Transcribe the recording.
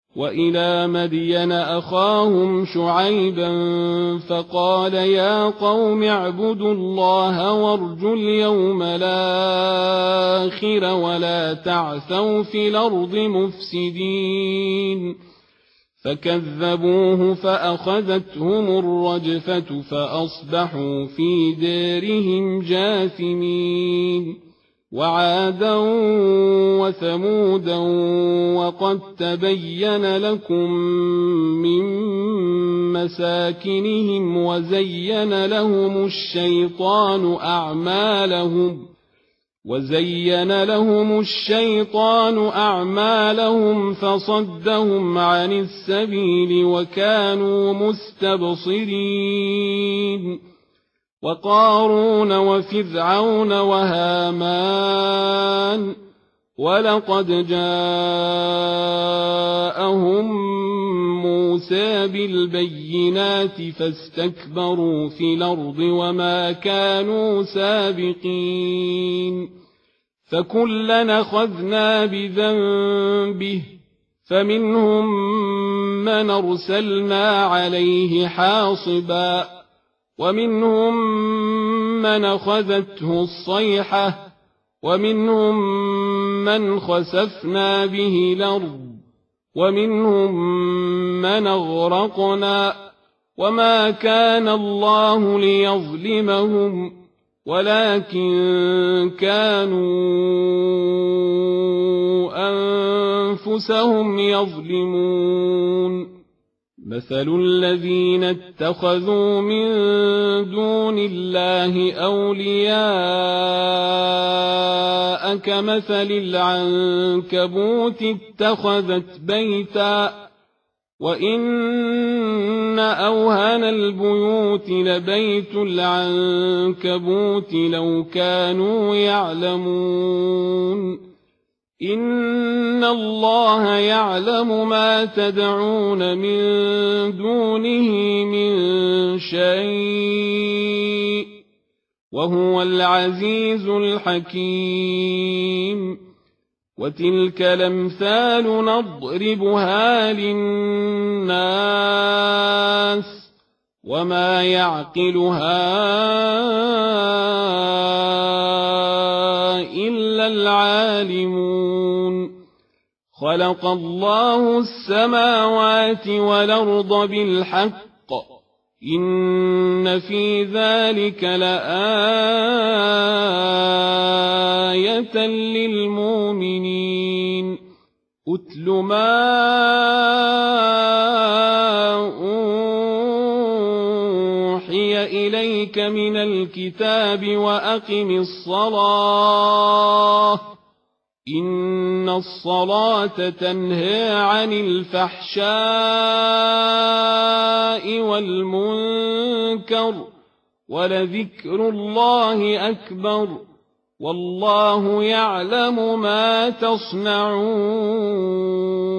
وإلى مدين أخاهم شعيبا فقال يا قوم اعبدوا الله وارجوا اليوم الآخر ولا تعثوا في الأرض مفسدين فكذبوه فأخذتهم الرجفة فأصبحوا في دارهم جاثمين وعادا وثمودا وقد تبين لكم من مساكنهم وزين لهم الشيطان أعمالهم فصدهم عن السبيل وكانوا مستبصرين وقارون وفرعون وهامان ولقد جاءهم موسى بالبينات فاستكبروا في الأرض وما كانوا سابقين فكلا أخذنا بذنبه فمنهم من أرسلنا عليه حاصبا ومنهم من أخذته الصيحة ومنهم من خسفنا به الأرض ومنهم من أغرقنا وما كان الله ليظلمهم ولكن كانوا أنفسهم يظلمون مثل الذين اتخذوا من دون الله أولياء كمثل العنكبوت اتخذت بيتا وإن أوهن البيوت لبيت العنكبوت لو كانوا يعلمون إن الله يعلم ما تدعون من دونه من شيء وهو العزيز الحكيم وتلك الأمثال نضربها للناس وما يعقلها إلا العالمون خلق الله السماوات والأرض بالحق إن في ذلك لآية للمؤمنين أتل ما أوحي إليك من الكتاب وأقم الصلاة إن الصلاة تنهى عن الفحشاء والمنكر ولذكر الله أكبر والله يعلم ما تصنعون